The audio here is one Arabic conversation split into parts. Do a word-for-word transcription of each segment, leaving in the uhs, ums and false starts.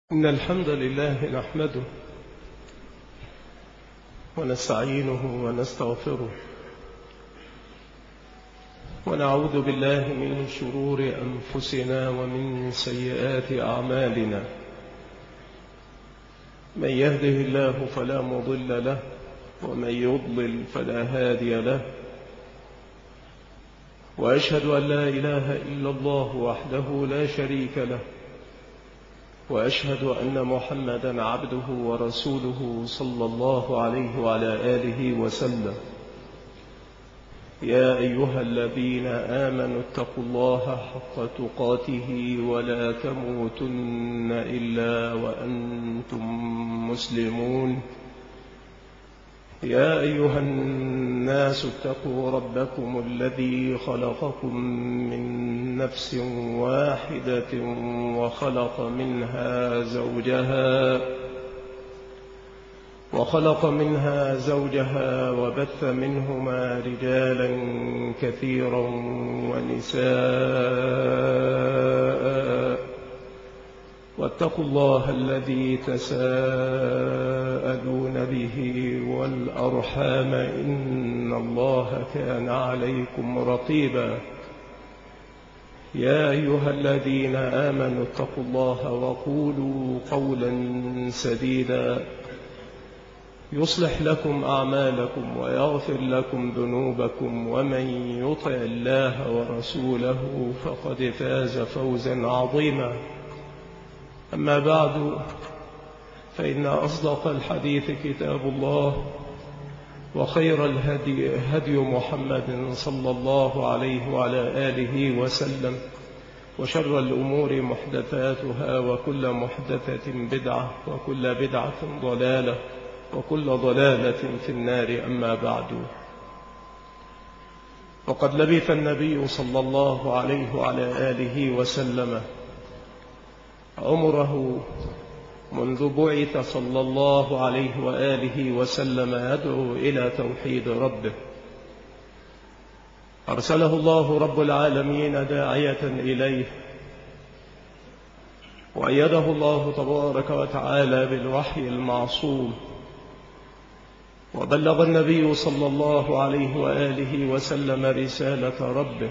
إن الحمد لله نحمده ونستعينه ونستغفره ونعوذ بالله من شرور أنفسنا ومن سيئات أعمالنا. من يهده الله فلا مضل له ومن يضلل فلا هادي له، وأشهد أن لا إله إلا الله وحده لا شريك له، وأشهد أن محمدا عبده ورسوله صلى الله عليه وعلى آله وسلم. يا أيها الذين آمنوا اتقوا الله حق تقاته ولا تموتن إلا وأنتم مسلمون. يا أيها الناس اتقوا ربكم الذي خلقكم من نفس واحدة وخلق منها زوجها وخلق منها زوجها وبث منهما رجالا كثيرا ونساء، واتقوا الله الذي تساءلون به والأرحام إن الله كان عليكم رقيبا. يا أيها الذين آمنوا اتقوا الله وقولوا قولا سديدا يصلح لكم أعمالكم ويغفر لكم ذنوبكم، ومن يطع الله ورسوله فقد فاز فوزا عظيما. أما بعد، فإن أصدق الحديث كتاب الله، وخير الهدي هدي محمد صلى الله عليه وعلى آله وسلم، وشر الأمور محدثاتها، وكل محدثة بدعة، وكل بدعة ضلالة، وكل ضلالة في النار. أما بعد، وقد لبث النبي صلى الله عليه وعلى آله وسلم عمره منذ بعث صلى الله عليه وآله وسلم يدعو إلى توحيد ربه. أرسله الله رب العالمين داعية إليه، وأيده الله تبارك وتعالى بالوحي المعصوم، وبلغ النبي صلى الله عليه وآله وسلم رسالة ربه،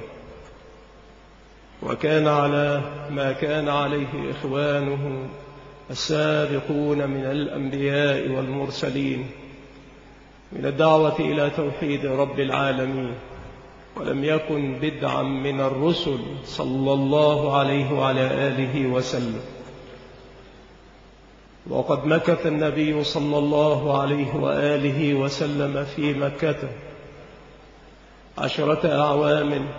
وكان على ما كان عليه إخوانه السابقون من الأنبياء والمرسلين من الدعوة إلى توحيد رب العالمين، ولم يكن بدعا من الرسل صلى الله عليه وعلى آله وسلم. وقد مكث النبي صلى الله عليه وآله وسلم في مكة عشرة أعوام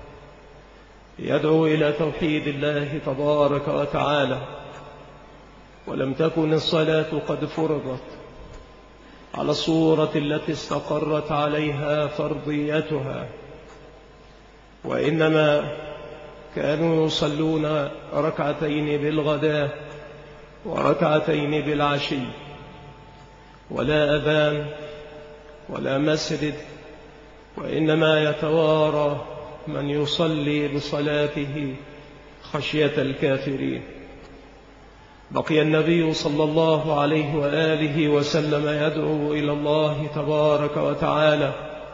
يدعو إلى توحيد الله تبارك وتعالى، ولم تكن الصلاة قد فرضت على الصورة التي استقرت عليها فرضيتها، وإنما كانوا يصلون ركعتين بالغداء وركعتين بالعشي، ولا أذان ولا مسجد، وإنما يتوارى من يصلي بصلاته خشية الكافرين. بقي النبي صلى الله عليه وآله وسلم يدعو إلى الله تبارك وتعالى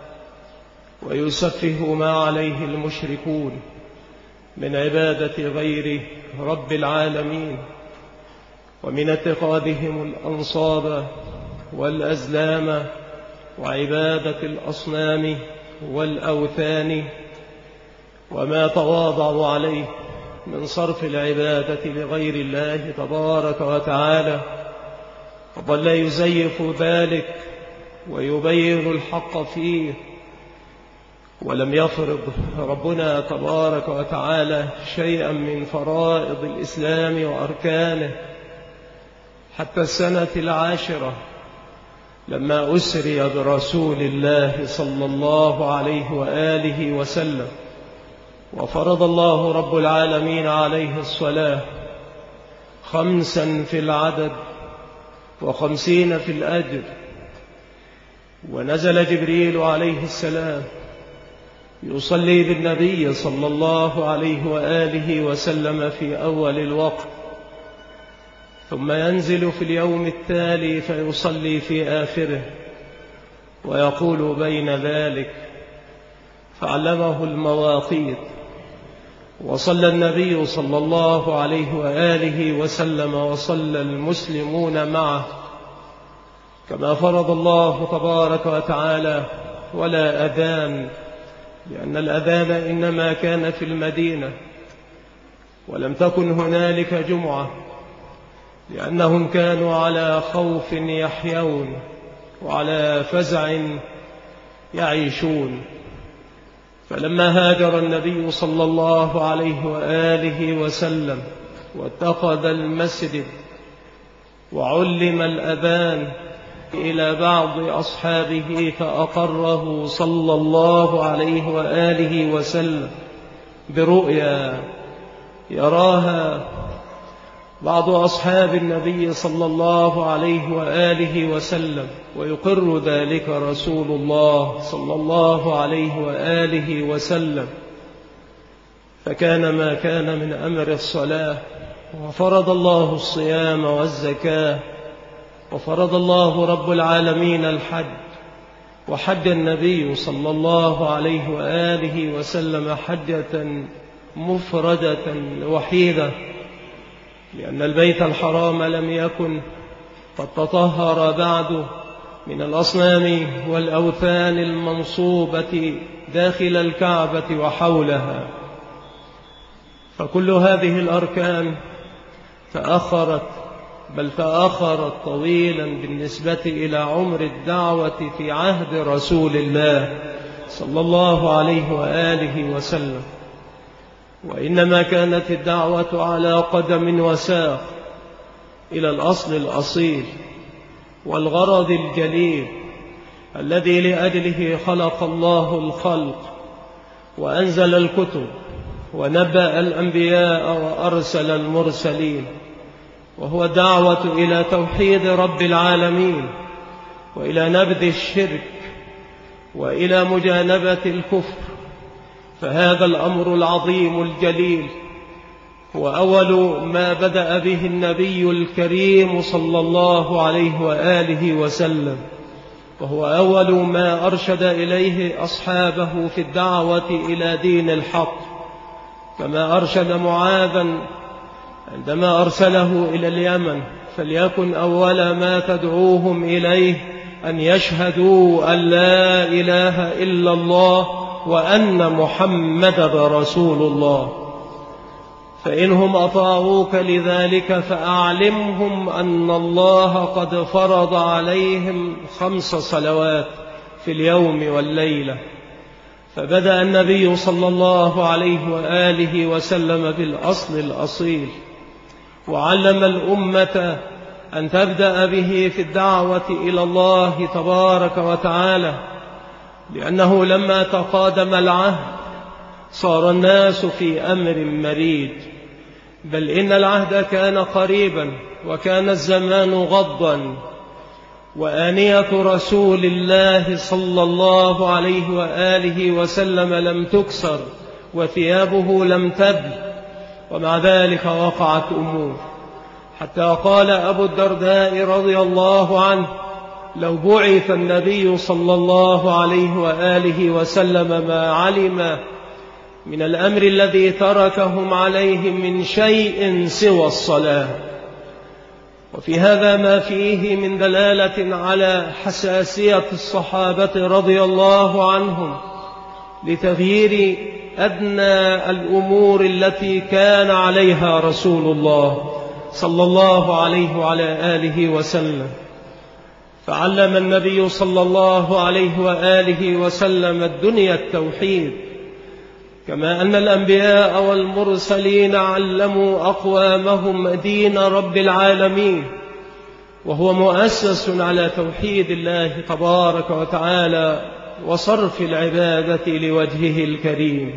ويسفه ما عليه المشركون من عبادة غير رب العالمين، ومن اتخاذهم الأنصاب والأزلام وعبادة الأصنام والأوثان، وما تواضعوا عليه من صرف العبادة لغير الله تبارك وتعالى. وظل يزيف ذلك ويبين الحق فيه، ولم يفرض ربنا تبارك وتعالى شيئا من فرائض الإسلام وأركانه حتى السنة العاشرة، لما أسري برسول الله صلى الله عليه وآله وسلم، وفرض الله رب العالمين عليه الصلاة خمسا في العدد وخمسين في الأجر. ونزل جبريل عليه السلام يصلي بالنبي صلى الله عليه وآله وسلم في أول الوقت، ثم ينزل في اليوم التالي فيصلي في آخره ويقول بين ذلك. فعلمه المواقيت، وصلى النبي صلى الله عليه وآله وسلم وصلى المسلمون معه كما فرض الله تبارك وتعالى، ولا أذان، لأن الأذان إنما كان في المدينة ولم تكن هنالك جمعة، لأنهم كانوا على خوف يحيون وعلى فزع يعيشون. فلما هاجر النبي صلى الله عليه وآله وسلم واتخذ المسجد وعلم الأذان إلى بعض أصحابه فأقره صلى الله عليه وآله وسلم برؤيا يراها بعض أصحاب النبي صلى الله عليه وآله وسلم، ويقر ذلك رسول الله صلى الله عليه وآله وسلم. فكان ما كان من أمر الصلاة، وفرض الله الصيام والزكاة، وفرض الله رب العالمين الحج، وحج النبي صلى الله عليه وآله وسلم حجة مفردة وحيدة، لأن البيت الحرام لم يكن قد تطهر بعد من الأصنام والأوثان المنصوبة داخل الكعبة وحولها. فكل هذه الأركان تأخرت، بل تأخرت طويلا بالنسبة إلى عمر الدعوة في عهد رسول الله صلى الله عليه وآله وسلم. وإنما كانت الدعوة على قدم وساق إلى الأصل الأصيل والغرض الجليل الذي لأجله خلق الله الخلق وأنزل الكتب ونبأ الأنبياء وأرسل المرسلين، وهو الدعوة إلى توحيد رب العالمين، وإلى نبذ الشرك، وإلى مجانبة الكفر. فهذا الأمر العظيم الجليل هو أول ما بدأ به النبي الكريم صلى الله عليه وآله وسلم، وهو أول ما أرشد إليه أصحابه في الدعوة إلى دين الحق، كما أرشد معاذا عندما أرسله إلى اليمن: فليكن أول ما تدعوهم إليه أن يشهدوا أن لا إله إلا الله وأن محمدا رسول الله، فإنهم أطاعوك لذلك فأعلمهم أن الله قد فرض عليهم خمس صلوات في اليوم والليلة. فبدأ النبي صلى الله عليه وآله وسلم بالأصل الأصيل، وعلم الأمة أن تبدأ به في الدعوة إلى الله تبارك وتعالى، لأنه لما تقادم العهد صار الناس في أمر مريج، بل إن العهد كان قريبا وكان الزمان غضا، وآنية رسول الله صلى الله عليه وآله وسلم لم تكسر وثيابه لم تبل، ومع ذلك وقعت أمور، حتى قال أبو الدرداء رضي الله عنه: لو بعث النبي صلى الله عليه وآله وسلم ما علم من الأمر الذي تركهم عليه من شيء سوى الصلاة. وفي هذا ما فيه من دلالة على حساسية الصحابة رضي الله عنهم لتغيير أدنى الأمور التي كان عليها رسول الله صلى الله عليه وعلى آله وسلم. فعلم النبي صلى الله عليه وآله وسلم الدنيا التوحيد، كما أن الأنبياء والمرسلين علموا أقوامهم دين رب العالمين، وهو مؤسس على توحيد الله تبارك وتعالى وصرف العبادة لوجهه الكريم.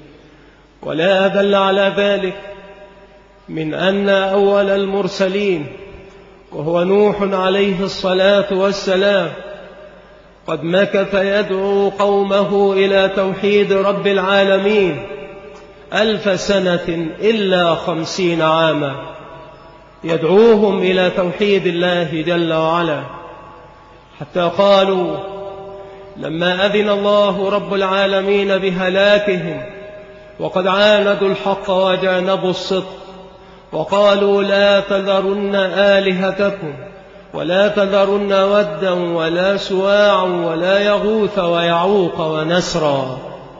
ولا أدل على ذلك من أن أول المرسلين وهو نوح عليه الصلاة والسلام قد مكث يدعو قومه إلى توحيد رب العالمين ألف سنة إلا خمسين عاما، يدعوهم إلى توحيد الله جل وعلا، حتى قالوا لما أذن الله رب العالمين بهلاكهم وقد عاندوا الحق وجانبوا الصدق وقالوا لا تذرن آلهتكم ولا تذرن ودا ولا سواعا ولا يغوث ويعوق ونسرا،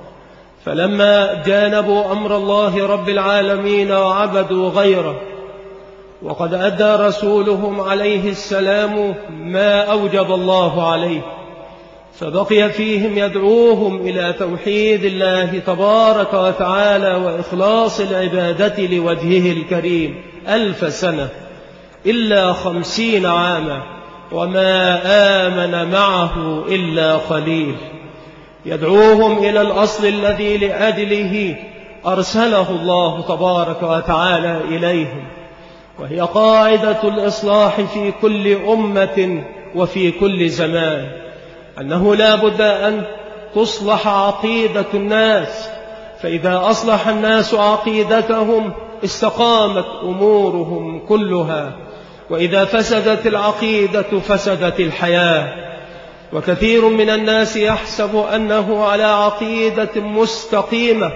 فلما جانبوا أمر الله رب العالمين وعبدوا غيره وقد أدى رسولهم عليه السلام ما أوجب الله عليه، فبقي فيهم يدعوهم إلى توحيد الله تبارك وتعالى وإخلاص العبادة لوجهه الكريم ألف سنة إلا خمسين عاما، وما آمن معه إلا قليل. يدعوهم إلى الأصل الذي لأجله أرسله الله تبارك وتعالى إليهم، وهي قاعدة الإصلاح في كل أمة وفي كل زمان، أنه لا بد أن تصلح عقيدة الناس، فإذا أصلح الناس عقيدتهم استقامت أمورهم كلها، وإذا فسدت العقيدة فسدت الحياة. وكثير من الناس يحسب أنه على عقيدة مستقيمة،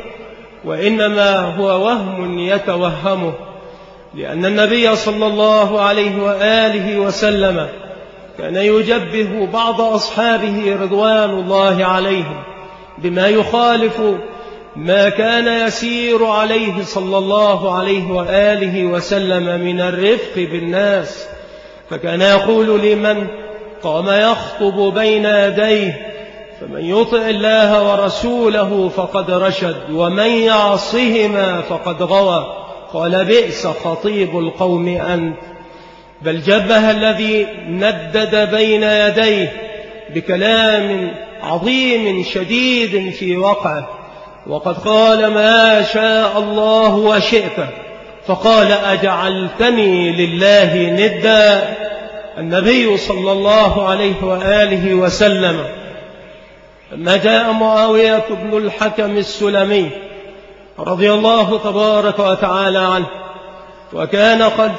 وإنما هو وهم يتوهمه، لأن النبي صلى الله عليه وآله وسلم كان يجبه بعض أصحابه رضوان الله عليهم بما يخالف ما كان يسير عليه صلى الله عليه وآله وسلم من الرفق بالناس، فكان يقول لمن قام يخطب بين يديه فمن يطع الله ورسوله فقد رشد ومن يعصهما فقد غوى، قال بئس خطيب القوم أنت. بل جبه الذي ندد بين يديه بكلام عظيم شديد في وقعه، وقد قال ما شاء الله وشئت، فقال أجعلتني لله ندا. النبي صلى الله عليه وآله وسلم لما جاء معاوية بن الحكم السلمي رضي الله تبارك وتعالى عنه، وكان قد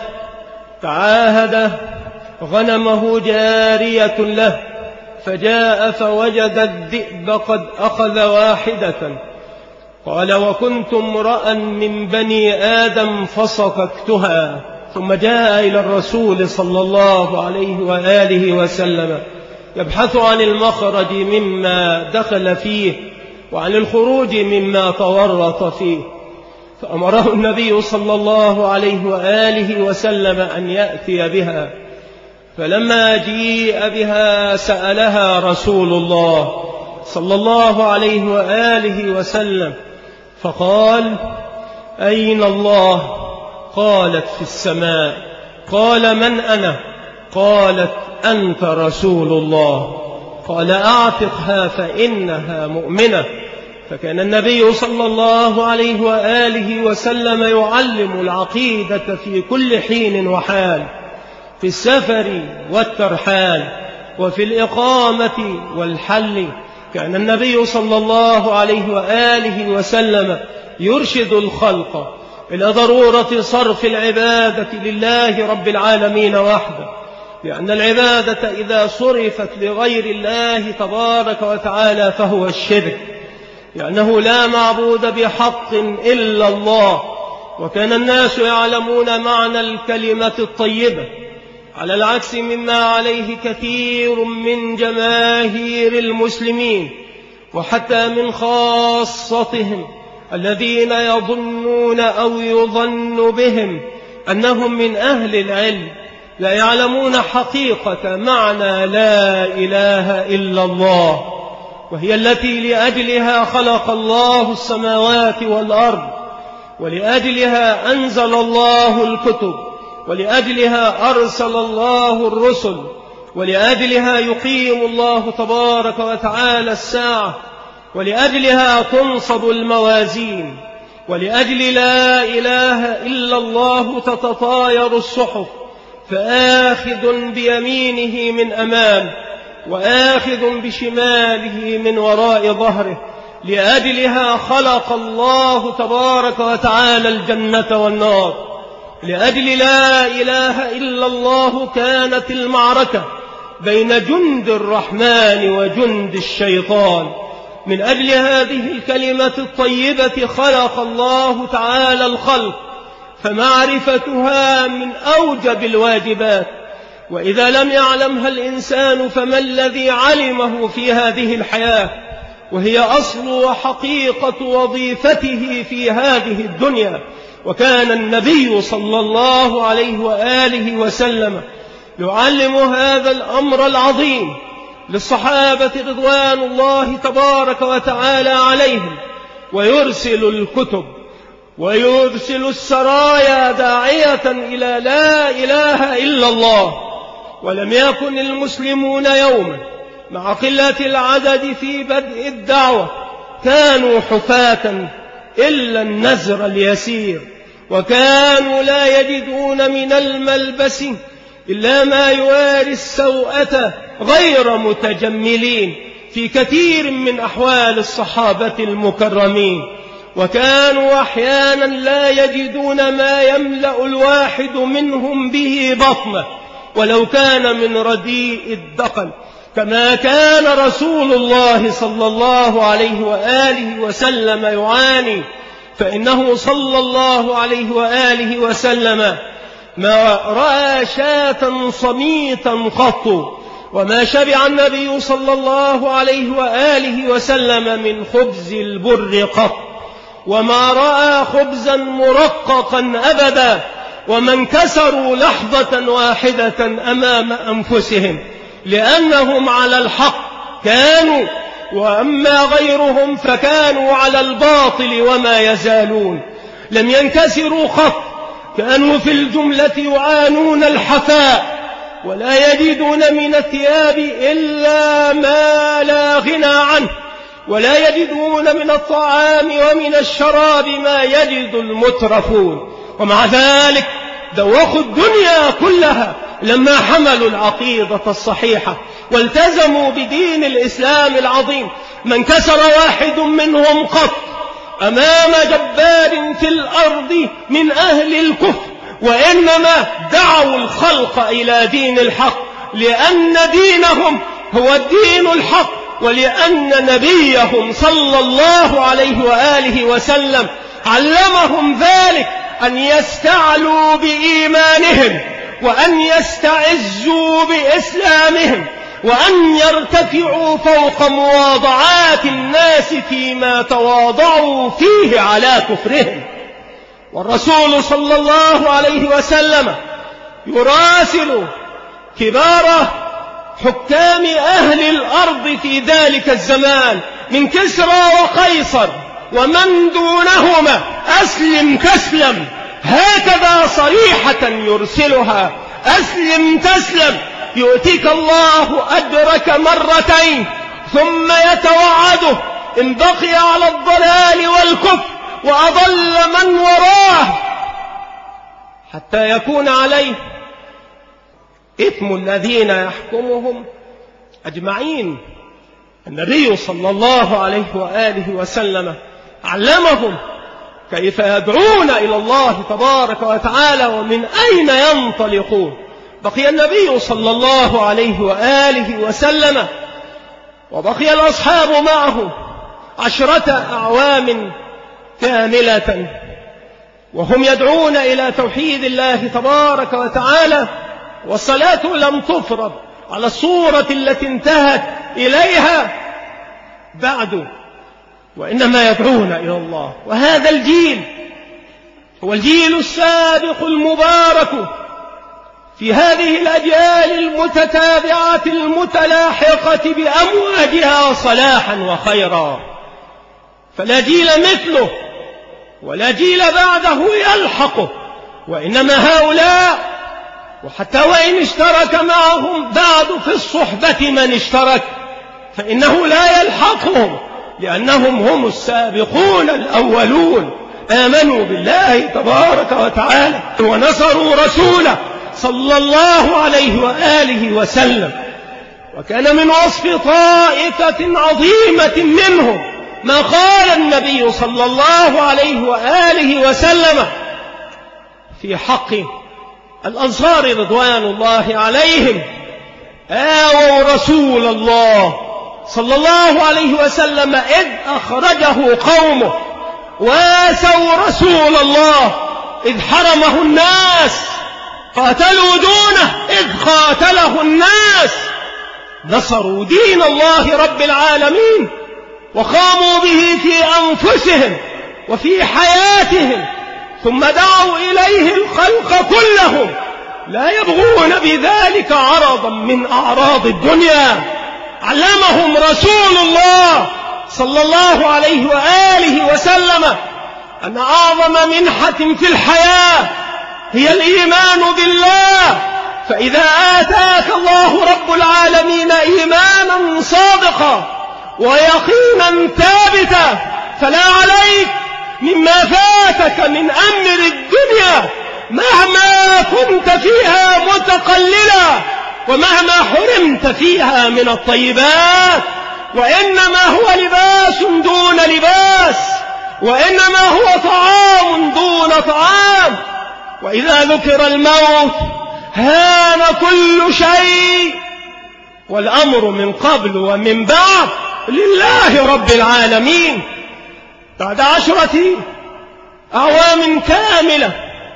تعاهد غنمه جارية له، فجاء فوجد الذئب قد أخذ واحدة، قال وكنت امرأ من بني آدم فصككتها، ثم جاء إلى الرسول صلى الله عليه وآله وسلم يبحث عن المخرج مما دخل فيه وعن الخروج مما تورط فيه، فأمره النبي صلى الله عليه وآله وسلم أن يأتي بها، فلما جيء بها سألها رسول الله صلى الله عليه وآله وسلم فقال أين الله؟ قالت في السماء. قال من أنا؟ قالت أنت رسول الله. قال أعتقها فإنها مؤمنة. فكان النبي صلى الله عليه وآله وسلم يعلم العقيدة في كل حين وحال، في السفر والترحال وفي الإقامة والحل. كان النبي صلى الله عليه وآله وسلم يرشد الخلق إلى ضرورة صرف العبادة لله رب العالمين وحده، لأن العبادة إذا صرفت لغير الله تبارك وتعالى فهو الشرك، لأنه لا معبود بحق إلا الله. وكان الناس يعلمون معنى الكلمة الطيبة على العكس مما عليه كثير من جماهير المسلمين وحتى من خاصتهم الذين يظنون أو يظن بهم أنهم من أهل العلم، لا يعلمون حقيقة معنى لا إله إلا الله، وهي التي لأجلها خلق الله السماوات والأرض، ولأجلها أنزل الله الكتب، ولأجلها أرسل الله الرسل، ولأجلها يقيم الله تبارك وتعالى الساعة، ولأجلها تنصب الموازين، ولأجل لا إله إلا الله تتطاير الصحف، فآخذ بيمينه من أمام وآخذ بشماله من وراء ظهره. لأجلها خلق الله تبارك وتعالى الجنة والنار، لأجل لا إله إلا الله كانت المعركة بين جند الرحمن وجند الشيطان. من أجل هذه الكلمة الطيبة خلق الله تعالى الخلق، فمعرفتها من أوجب الواجبات، وإذا لم يعلمها الإنسان فما الذي علمه في هذه الحياة، وهي أصل وحقيقة وظيفته في هذه الدنيا. وكان النبي صلى الله عليه وآله وسلم يعلم هذا الأمر العظيم للصحابة رضوان الله تبارك وتعالى عليهم، ويرسل الكتب ويرسل السرايا داعية إلى لا إله إلا الله. ولم يكن المسلمون يوما مع قلة العدد في بدء الدعوة كانوا حفاة إلا النزر اليسير، وكانوا لا يجدون من الملبس إلا ما يواري السوءة غير متجملين في كثير من أحوال الصحابة المكرمين. وكانوا أحيانا لا يجدون ما يملأ الواحد منهم به بطنه ولو كان من رديء الدقل، كما كان رسول الله صلى الله عليه وآله وسلم يعاني. فإنه صلى الله عليه وآله وسلم ما رأى شاة صميتا قط، وما شبع النبي صلى الله عليه وآله وسلم من خبز البر قط، وما رأى خبزا مرققا أبدا، وما انكسروا لحظة واحدة أمام أنفسهم، لأنهم على الحق كانوا، وأما غيرهم فكانوا على الباطل وما يزالون. لم ينكسروا خط، كانوا في الجملة يعانون الحفاء، ولا يجدون من الثياب إلا ما لا غنى عنه، ولا يجدون من الطعام ومن الشراب ما يجد المترفون. ومع ذلك دوخوا الدنيا كلها لما حملوا العقيدة الصحيحة والتزموا بدين الإسلام العظيم. ما انكسر واحد منهم قط أمام جبار في الأرض من أهل الكفر، وإنما دعوا الخلق إلى دين الحق، لأن دينهم هو الدين الحق، ولأن نبيهم صلى الله عليه وآله وسلم علمهم ذلك، أن يستعلوا بإيمانهم، وأن يستعزوا بإسلامهم، وأن يرتفعوا فوق مواضعات الناس فيما تواضعوا فيه على كفرهم. والرسول صلى الله عليه وسلم يراسل كبار حكام أهل الأرض في ذلك الزمان من كسرى وقيصر ومن دونهما، أسلم تسلم، هكذا صريحة يرسلها، أسلم تسلم، يؤتيك الله أجرك مرتين، ثم يتوعده إن بقي على الضلال والكفر وأضل من وراه حتى يكون عليه إثم الذين يحكمهم أجمعين. النبي صلى الله عليه وآله وسلم علمهم كيف يدعون إلى الله تبارك وتعالى ومن أين ينطلقون. بقي النبي صلى الله عليه وآله وسلم وبقي الأصحاب معه عشرة أعوام كاملة، وهم يدعون إلى توحيد الله تبارك وتعالى، والصلاة لم تفرض على الصورة التي انتهت إليها بعد، وإنما يدعون إلى الله. وهذا الجيل هو الجيل السابق المبارك في هذه الأجيال المتتابعة المتلاحقة بأمواجها صلاحا وخيرا، فلا جيل مثله ولا جيل بعده يلحقه، وإنما هؤلاء، وحتى وإن اشترك معهم بعد في الصحبة من اشترك، فإنه لا يلحقهم، لأنهم هم السابقون الأولون، آمنوا بالله تبارك وتعالى ونصروا رسوله صلى الله عليه وآله وسلم. وكان من وصف طائفة عظيمة منهم ما قال النبي صلى الله عليه وآله وسلم في حق الأنصار رضوان الله عليهم، آووا رسول الله صلى الله عليه وسلم إذ أخرجه قومه، واسوا رسول الله إذ حرمه الناس، قاتلوا دونه إذ قاتله الناس، نصروا دين الله رب العالمين وقاموا به في أنفسهم وفي حياتهم، ثم دعوا إليه الخلق كلهم لا يبغون بذلك عرضا من أعراض الدنيا. علمهم رسول الله صلى الله عليه وآله وسلم أن أعظم منحة في الحياة هي الإيمان بالله، فإذا آتاك الله رب العالمين إيمانا صادقا ويقينا ثابتا فلا عليك مما فاتك من أمر الدنيا مهما كنت فيها متقللا ومهما حرمت فيها من الطيبات، وإنما هو لباس دون لباس، وإنما هو طعام دون طعام. وإذا ذكر الموت هان كل شيء، والأمر من قبل ومن بعد لله رب العالمين. بعد عشرة أعوام كاملة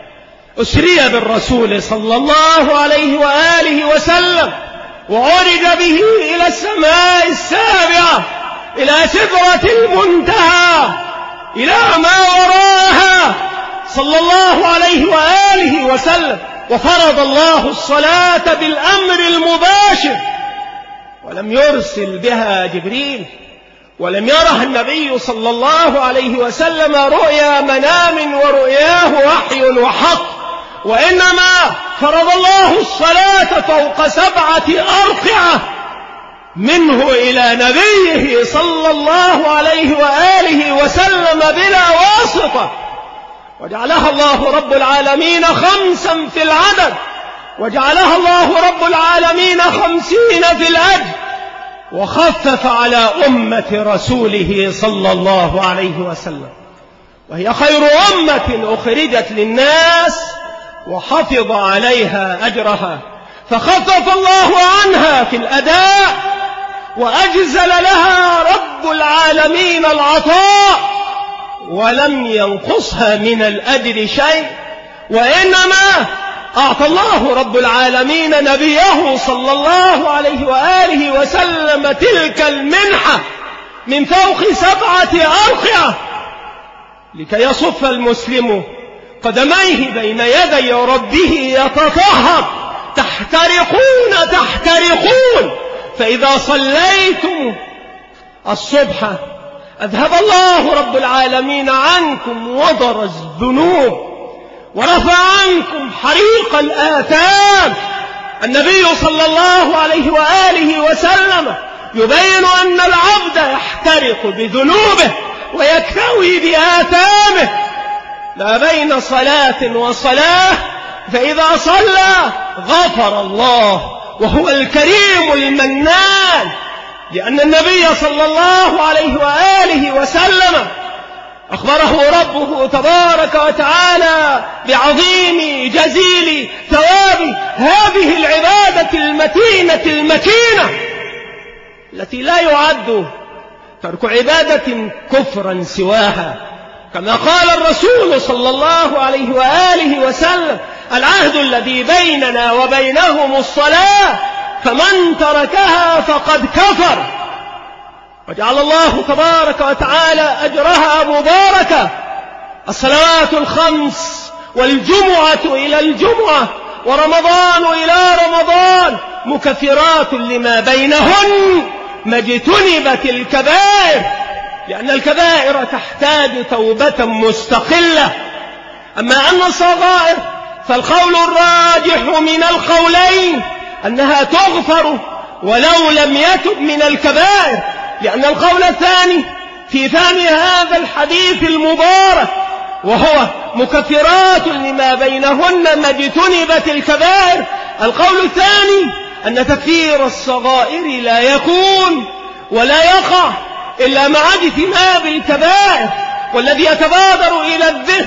أسري بالرسول صلى الله عليه وآله وسلم، وعرج به إلى السماء السابعة، إلى سدرة المنتهى، إلى ما وراءها صلى الله عليه وآله وسلم، وفرض الله الصلاة بالأمر المباشر، ولم يرسل بها جبريل، ولم يره النبي صلى الله عليه وسلم رؤيا منام ورؤياه وحي وحق، وإنما فرض الله الصلاة فوق سبعة أرقعة منه إلى نبيه صلى الله عليه وآله وسلم بلا واسطة، وجعلها الله رب العالمين خمسا في العدد، وجعلها الله رب العالمين خمسين في الأجر، وخفف على أمة رسوله صلى الله عليه وسلم، وهي خير أمة أخرجت للناس، وحفظ عليها أجرها، فخفف الله عنها في الأداء، وأجزل لها رب العالمين العطاء، ولم ينقصها من الأجر شيء، وإنما أعطى الله رب العالمين نبيه صلى الله عليه وآله وسلم تلك المنحة من فوق سبعة أرقعة لكي يصف المسلم قدميه بين يدي ربه يتطهر. تحترقون تحترقون، فإذا صليتم الصبح أذهب الله رب العالمين عنكم وضر الذنوب ورفع عنكم حريق الآثام. النبي صلى الله عليه وآله وسلم يبين أن العبد يحترق بذنوبه ويكتوي بآثامه ما بين صلاة وصلاة، فإذا صلى غفر الله وهو الكريم المنان، لأن النبي صلى الله عليه وآله وسلم أخبره ربه تبارك وتعالى بعظيم جزيل ثواب هذه العبادة المتينة المكينة التي لا يعد ترك عبادة كفرا سواها، كما قال الرسول صلى الله عليه وآله وسلم: العهد الذي بيننا وبينهم الصلاة، فمن تركها فقد كفر. وجعل الله تبارك وتعالى أجرها مباركة. الصلوات الخمس والجمعة إلى الجمعة ورمضان إلى رمضان مكفرات لما بينهن ما اجتنبت الكبائر، لأن الكبائر تحتاج توبة مستقلة. أما أن الصغائر فالقول الراجح من القولين أنها تغفر ولو لم يتب من الكبائر، لأن القول الثاني في فهم هذا الحديث المبارك وهو مكفرات لما بينهن ما اجتنبت الكبائر، القول الثاني أن تكفير الصغائر لا يكون ولا يقع إلا مع اجتناب الكبائر. والذي يتبادر إلى الذهن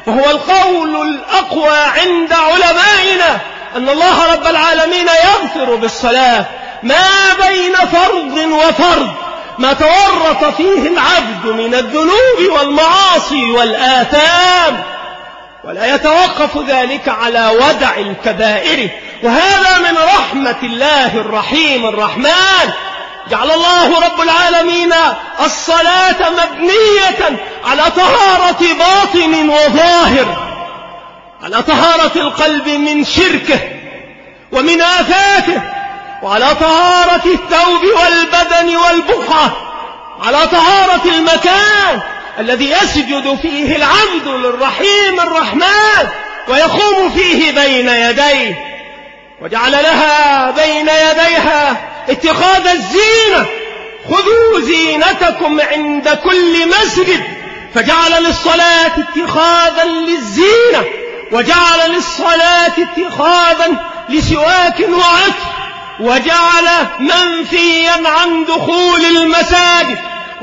وهو القول الأقوى عند علمائنا أن الله رب العالمين يغفر بالصلاة ما بين فرض وفرض ما تورط فيه العبد من الذنوب والمعاصي والآثام، ولا يتوقف ذلك على ودع الكبائر. وهذا من رحمة الله الرحيم الرحمن. جعل الله رب العالمين الصلاة مبنية على طهارة باطن وظاهر، على طهارة القلب من شركه ومن آفاته، وعلى طهارة الثوب والبدن والبقعة، على طهارة المكان الذي يسجد فيه العبد للرحيم الرحمن ويقوم فيه بين يديه. وجعل لها بين يديها اتخاذ الزينة، خذوا زينتكم عند كل مسجد، فجعل للصلاة اتخاذا للزينة، وجعل للصلاة اتخاذا لسواك وعطر، وجعل منفيا عن دخول المساجد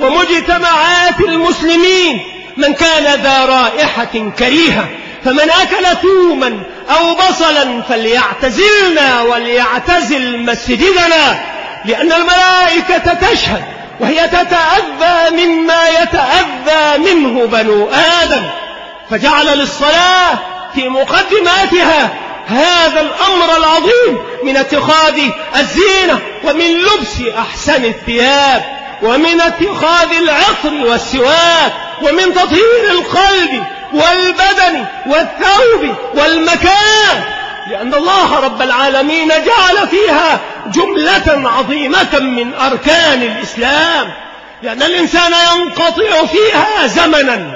ومجتمعات المسلمين من كان ذا رائحة كريهة، فمن أكل ثوما أو بصلا فليعتزلنا وليعتزل مسجدنا، لأن الملائكة تشهد وهي تتأذى مما يتأذى منه بنو آدم. فجعل للصلاة في مقدماتها هذا الأمر العظيم من اتخاذ الزينة، ومن لبس أحسن الثياب، ومن اتخاذ العطر والسواك، ومن تطهير القلب والبدن والثوب والمكان، لأن الله رب العالمين جعل فيها جملة عظيمة من أركان الإسلام، لأن الإنسان ينقطع فيها زمنا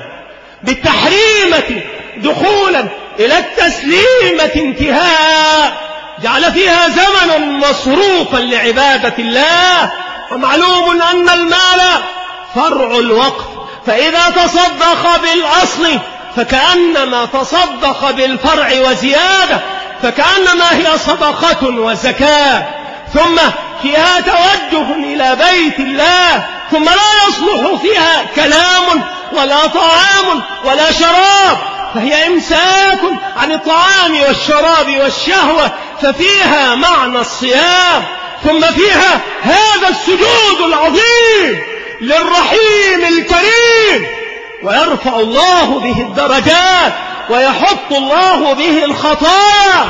بالتحريمة دخولا إلى التسليمة انتهاء، جعل فيها زمنا مصروفا لعبادة الله. ومعلوم أن المال فرع الوقف، فإذا تصدق بالأصل فكأنما تصدق بالفرع وزيادة، فكأنما هي صدقة وزكاة. ثم فيها توجه إلى بيت الله، ثم لا يصلح فيها كلام ولا طعام ولا شراب، فهي إمساك عن الطعام والشراب والشهوة، ففيها معنى الصيام. ثم فيها هذا السجود العظيم للرحيم الكريم، ويرفع الله به الدرجات، ويحط الله به الخطايا،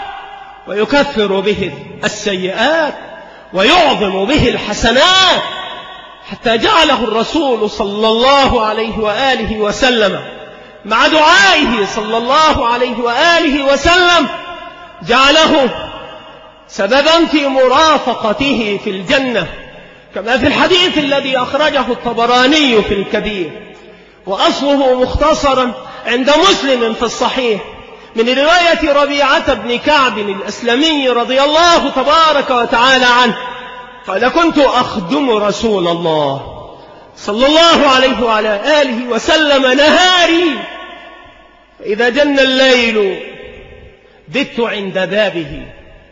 ويكفر به السيئات، ويعظم به الحسنات، حتى جعله الرسول صلى الله عليه وآله وسلم مع دعائه صلى الله عليه وآله وسلم جعله سببا في مرافقته في الجنة، كما في الحديث الذي أخرجه الطبراني في الكبير، وأصله مختصرا عند مسلم في الصحيح من رواية ربيعة بن كعب الأسلمي رضي الله تبارك وتعالى عنه قال: كنت أخدم رسول الله صلى الله عليه وعلى آله وسلم نهاري، فإذا جن الليل بت عند بابه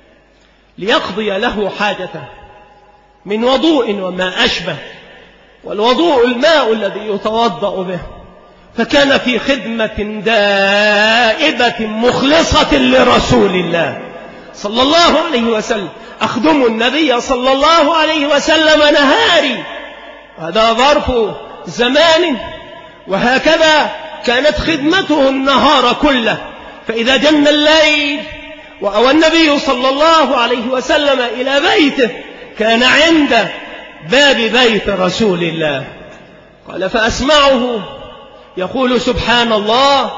ليقضي له حاجته من وضوء وما أشبه، والوضوء الماء الذي يتوضأ به، فكان في خدمة دائبة مخلصة لرسول الله صلى الله عليه وسلم، أخدم النبي صلى الله عليه وسلم نهاري، هذا ظرف زمان، وهكذا كانت خدمته النهار كله. فإذا جن الليل وأوى النبي صلى الله عليه وسلم إلى بيته كان عند باب بيت رسول الله، قال: فأسمعه يقول: سبحان الله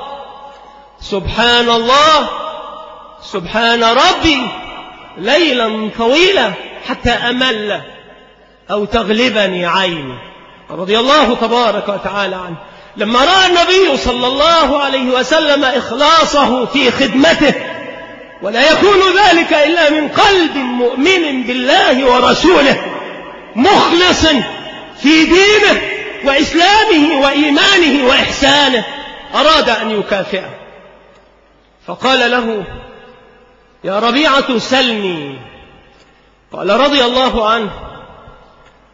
سبحان الله سبحان ربي، ليلا طويلا حتى أمل أو تغلبني عيني، رضي الله تبارك وتعالى عنه. لما رأى النبي صلى الله عليه وسلم إخلاصه في خدمته، ولا يكون ذلك إلا من قلب مؤمن بالله ورسوله مخلص في دينه وإسلامه وإيمانه وإحسانه، أراد أن يكافئه، فقال له: يا ربيعة سلني. قال رضي الله عنه: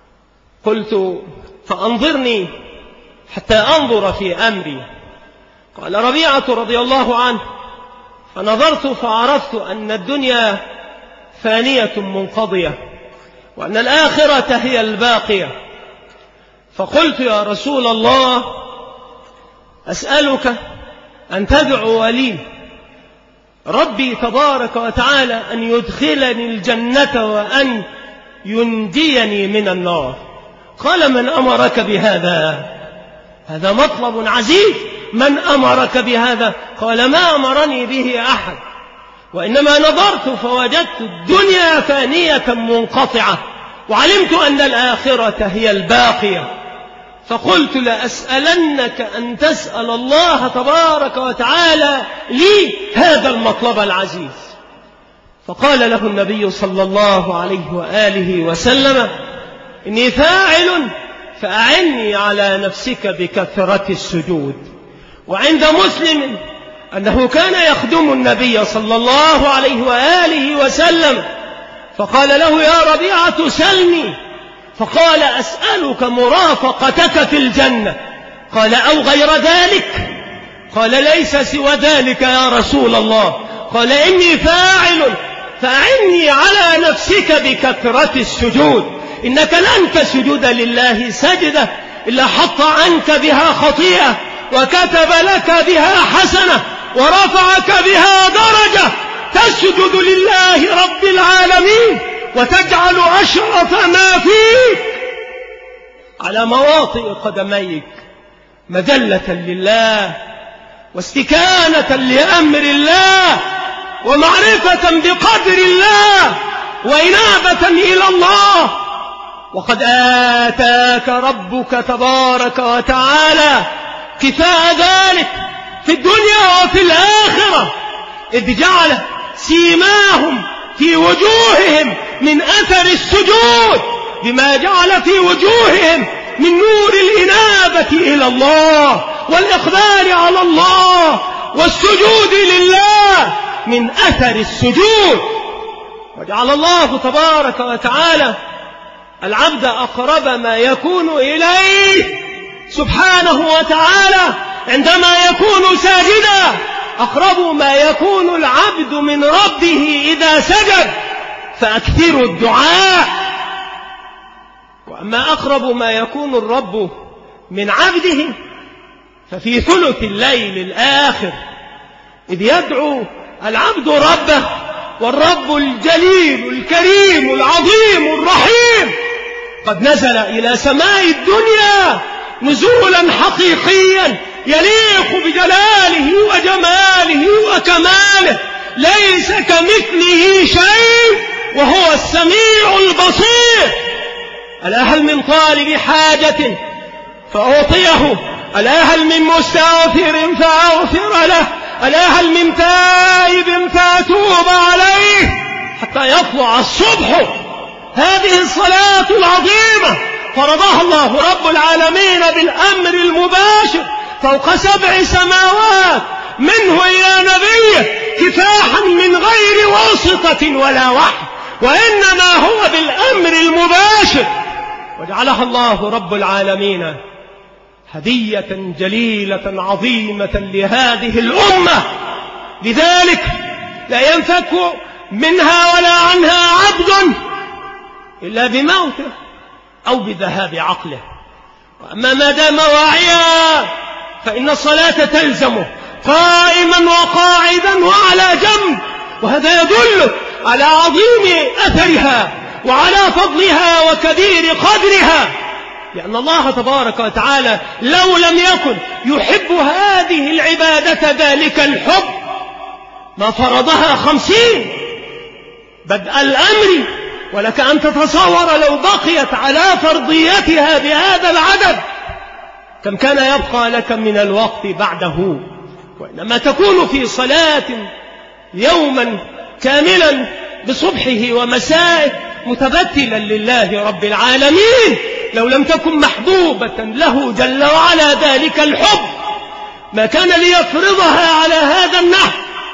قلت: فأنظرني حتى أنظر في أمري. قال ربيعة رضي الله عنه: فنظرت فعرفت أن الدنيا فانية منقضية وأن الآخرة هي الباقية، فقلت: يا رسول الله، أسألك أن تدعو لي ربي تبارك وتعالى أن يدخلني الجنة وأن ينجيني من النار. قال: من أمرك بهذا؟ هذا مطلب عزيز. من أمرك بهذا؟ قال: ما أمرني به أحد، وإنما نظرت فوجدت الدنيا فانية منقطعة وعلمت أن الآخرة هي الباقية، فقلت: لأسألنك أن تسأل الله تبارك وتعالى لي هذا المطلب العزيز. فقال له النبي صلى الله عليه وآله وسلم: إني فاعل فأعني على نفسك بكثرة السجود. وعند مسلم أنه كان يخدم النبي صلى الله عليه وآله وسلم، فقال له: يا ربيعة سلني، فقال: أسألك مرافقتك في الجنة. قال: أو غير ذلك؟ قال: ليس سوى ذلك يا رسول الله. قال: إني فاعل فأعني على نفسك بكثرة السجود، إنك لن تسجد لله سجدة إلا حط عنك بها خطيئة وكتب لك بها حسنة ورفعك بها درجة، تسجد لله رب العالمين وتجعل أشرف ما فيك على مواطئ قدميك مذلة لله واستكانة لأمر الله ومعرفة بقدر الله وإنابة إلى الله. وقد آتاك ربك تبارك وتعالى كفاء ذلك في الدنيا وفي الآخرة، إذ جعل سيماهم في وجوههم من أثر السجود بما جعل في وجوههم من نور الإنابة إلى الله والإقبال على الله والسجود لله من أثر السجود. وجعل الله تبارك وتعالى العبد أقرب ما يكون إليه سبحانه وتعالى عندما يكون ساجدا، أقرب ما يكون العبد من ربه إذا سجد، فأكثروا الدعاء. وأما أقرب ما يكون الرب من عبده ففي ثلث الليل الآخر، إذ يدعو العبد ربه، والرب الجليل الكريم العظيم الرحيم قد نزل إلى سماء الدنيا نزولا حقيقيا يليق بجلاله وجماله وكماله، ليس كمثله شيء وهو السميع البصير. ألا هل من طالب حاجة فأعطيه؟ ألا هل من مستغفر فأغفر له؟ ألا هل من تائب فأتوب عليه حتى يطلع الصبح؟ هذه الصلاة العظيمة فرضها الله رب العالمين بالأمر المباشر فوق سبع سماوات منه إلى نبيه كفاحا من غير واسطة ولا وحي، وإنما هو بالأمر المباشر. وجعلها الله رب العالمين هدية جليلة عظيمة لهذه الأمة، لذلك لا ينفك منها ولا عنها عبد إلا بموته أو بذهاب عقله. وأما ما دام واعيا فإن الصلاة تلزمه قائما وقاعدا وعلى جنب، وهذا يدل على عظيم أثرها وعلى فضلها وكبير قدرها، لأن الله تبارك وتعالى لو لم يكن يحب هذه العبادة ذلك الحب ما فرضها خمسين بدء الأمر. ولك أن تتصور لو بقيت على فرضيتها بهذا العدد كم كان يبقى لك من الوقت بعده، وإنما تكون في صلاة يوما كاملا بصبحه ومسائه متبتلا لله رب العالمين. لو لم تكن محبوبة له جل وعلا ذلك الحب ما كان ليفرضها على هذا النحو،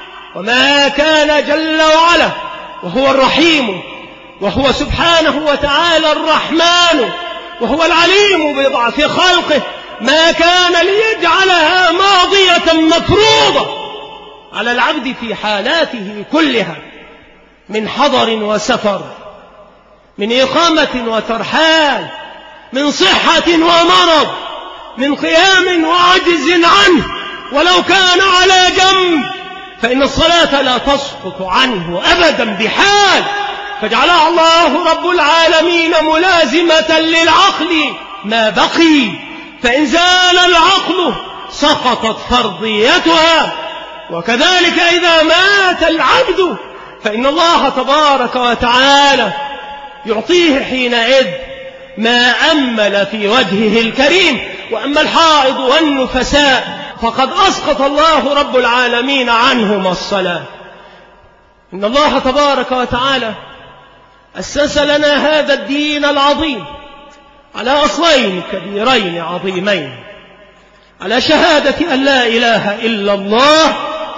وما كان جل وعلا وهو الرحيم وهو سبحانه وتعالى الرحمن وهو العليم بضعف خلقه ما كان ليجعلها ماضية مفروضة على العبد في حالاته كلها، من حضر وسفر، من إقامة وترحال، من صحة ومرض، من قيام وعجز عنه، ولو كان على جنب فإن الصلاة لا تسقط عنه أبدا بحال، فجعلها الله رب العالمين ملازمة للعقل ما بقي، فإن زال العقل سقطت فرضيتها. وكذلك إذا مات العبد فإن الله تبارك وتعالى يعطيه حينئذ ما أمل في وجهه الكريم. وأما الحائض والنفساء فقد أسقط الله رب العالمين عنهما الصلاة. إن الله تبارك وتعالى أسس لنا هذا الدين العظيم على أصلين كبيرين عظيمين، على شهادة أن لا إله إلا الله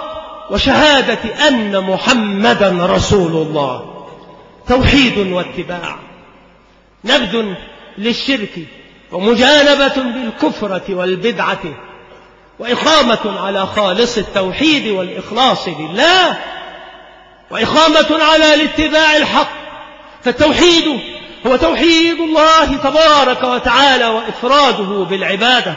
وشهادة أن محمدا رسول الله، توحيد واتباع، نبذ للشرك ومجانبة بالكفرة والبدعة، وإقامة على خالص التوحيد والإخلاص لله، وإقامة على الاتباع الحق. فالتوحيد هو توحيد الله تبارك وتعالى وإفراده بالعبادة،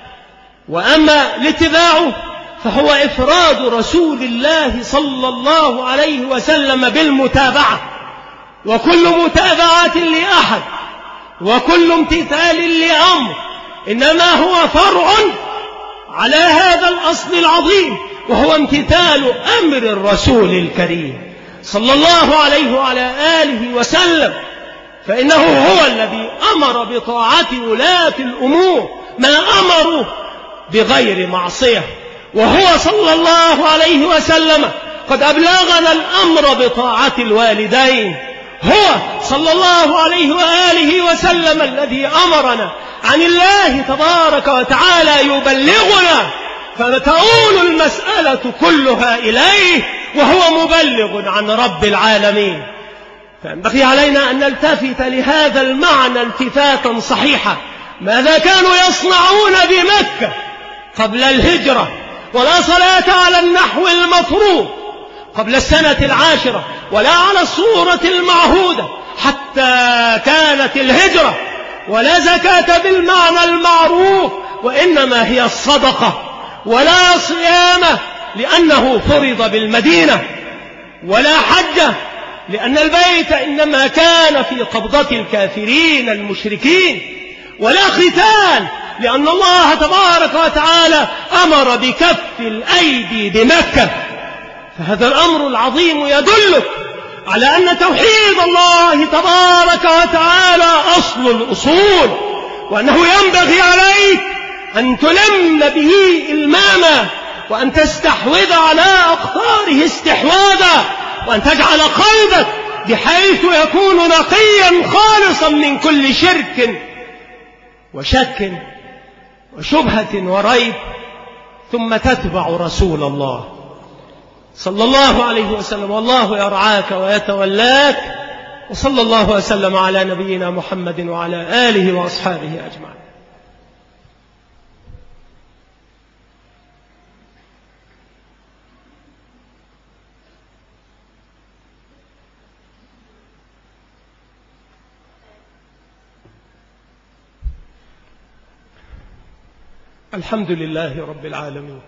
وأما الاتباع فهو إفراد رسول الله صلى الله عليه وسلم بالمتابعة. وكل متابعة لأحد وكل امتثال لأمر إنما هو فرع على هذا الأصل العظيم، وهو امتثال أمر الرسول الكريم صلى الله عليه وعلى آله وسلم، فإنه هو الذي أمر بطاعة ولاة الأمور ما أمروا بغير معصية، وهو صلى الله عليه وسلم قد أبلغنا الأمر بطاعة الوالدين. هو صلى الله عليه وآله وسلم الذي أمرنا عن الله تبارك وتعالى يبلغنا، فتؤول المسألة كلها إليه وهو مبلغ عن رب العالمين. فينبغي علينا أن نلتفت لهذا المعنى التفاتا صحيحا. ماذا كانوا يصنعون بمكة قبل الهجرة؟ ولا صلاة على النحو المفروض قبل السنة العاشرة، ولا على الصورة المعهودة حتى كانت الهجرة، ولا زكاة بالمعنى المعروف وإنما هي الصدقة، ولا صيام لأنه فرض بالمدينة، ولا حج لأن البيت إنما كان في قبضة الكافرين المشركين، ولا ختان لأن الله تبارك وتعالى أمر بكف الأيدي بمكة. فهذا الأمر العظيم يدلك على أن توحيد الله تبارك وتعالى أصل الأصول، وأنه ينبغي عليك أن تلم به إلماما، وأن تستحوذ على أقطاره استحواذا، وأن تجعل قلبك بحيث يكون نقيا خالصا من كل شرك وشك وشبهة وريب، ثم تتبع رسول الله صلى الله عليه وسلم، والله يرعاك ويتولاك. وصلى الله وسلم على نبينا محمد وعلى آله وأصحابه أجمعين. الحمد لله رب العالمين،